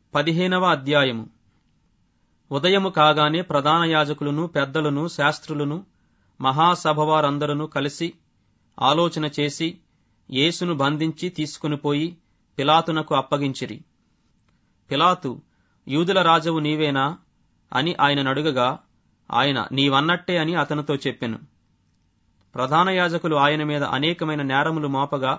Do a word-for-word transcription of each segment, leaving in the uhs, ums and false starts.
పదిహేనవ అధ్యాయము. ఉదయము కాగానే ప్రధాన యాజకులను పెద్దలను శాస్త్రులను మహాసభవారందరూ కలిసి ఆలోచన చేసి యేసును బంధించి తీసుకునిపోయి పిలాతునకు అప్పగించిరి. పిలాతు, యూదుల రాజవు నీవేనా అని ఆయన అడుగగా, ఆయన నీవన్నట్టే అని అతనితో చెప్పెను. ప్రధాన యాజకులు ఆయన మీద అనేకమైన నేరములు మోపగా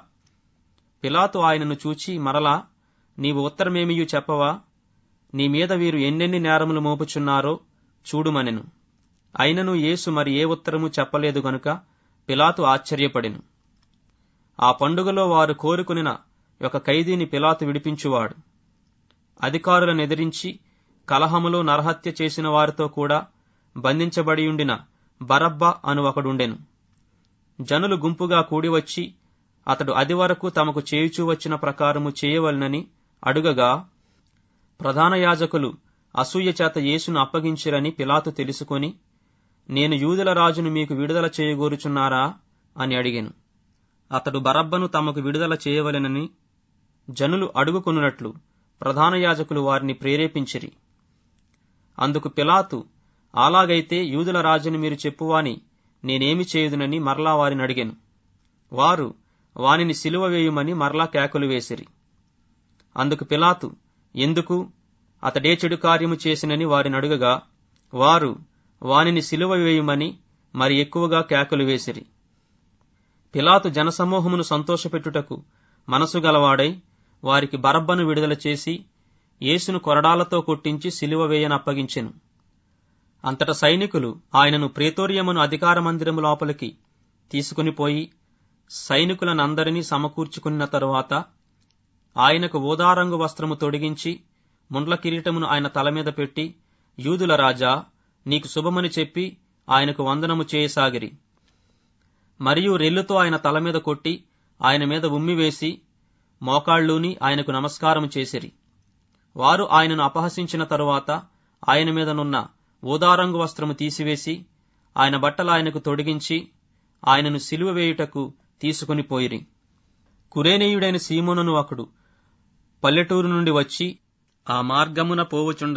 పిలాతు ఆయనను చూచి, మరలా నీవు ఉత్తరమేమియూ చెప్పవా? నీ మీద వీరు ఎన్నెన్ని నేరములు మోపుచున్నారో చూడుమనెను. అయినను యేసు మరి ఏ ఉత్తరము చెప్పలేదు గనుక పిలాతు ఆశ్చర్యపడెను. ఆ పండుగలో వారు కోరుకునిన ఒక ఖైదీని పిలాతు విడిపించువాడు. అధికారులను ఎదిరించి కలహములో నరహత్య చేసిన వారితో కూడా బంధించబడియుండిన బరబ్బా అను ఒకడుండెను. జనులు గుంపుగా కూడివచ్చి అతడు అది వరకు తమకు చేయుచూ వచ్చిన ప్రకారము చేయవలనని అడుగగా, ప్రధాన యాజకులు అసూయ చేత యేసును అప్పగించిరని పిలాతు తెలుసుకొని, నేను యూదుల రాజును మీకు విడుదల చేయగోరుచున్నారా అని అడిగెను. అతడు బరబ్బను తమకు విడుదల చేయవలెనని జనులు అడుగుకొనున్నట్లు ప్రధాన యాజకులు వారిని ప్రేరేపించిరి. అందుకు పిలాతు, అలాగైతే యూదుల రాజుని మీరు చెప్పువాని నేనేమి చేయుదునని మరలా వారిని అడిగెను. వారు వానిని సిలువ వేయుమని మరలా కేకలు వేసిరి. అందుకు పిలాతు, ఎందుకు? అతడే చెడు కార్యము చేసినని వారిని అడుగగా, వారు వానిని సిలువ వేయుమని మరి ఎక్కువగా కేకలు వేసిరి. పిలాతు జనసమూహమును సంతోషపెట్టుటకు మనసు గలవాడై వారికి బరబ్బను విడుదల చేసి యేసును కొరడాలతో కొట్టించి సిలువ వేయనప్పగించెను. అంతట సైనికులు ఆయనను ప్రేతోరియమును అధికార మందిరము లోపలికి తీసుకునిపోయి సైనికులనందరినీ సమకూర్చుకున్న తరువాత ఆయనకు ఊదారంగు వస్త్రము తొడిగించి ముండ్ల కిరీటమును ఆయన తల మీద పెట్టి, యూదుల రాజా, నీకు శుభమని చెప్పి ఆయనకు వందనము చేయసాగిరి. మరియు రెల్లుతో ఆయన తల మీద కొట్టి ఆయన మీద ఉమ్మివేసి మోకాళ్ళూని ఆయనకు నమస్కారం చేసిరి. వారు ఆయనను అపహసించిన తరువాత ఆయన మీదనున్న ఊదారంగు వస్త్రము తీసివేసి ఆయన బట్టలు ఆయనకు తొడిగించి ఆయనను సిలువ వేయుటకు తీసుకుని పోయిరి. కురేనీయుడైన సీమోనును ఒకడు పల్లెటూరు నుండి వచ్చి ఆ మార్గమున పోవుచుండ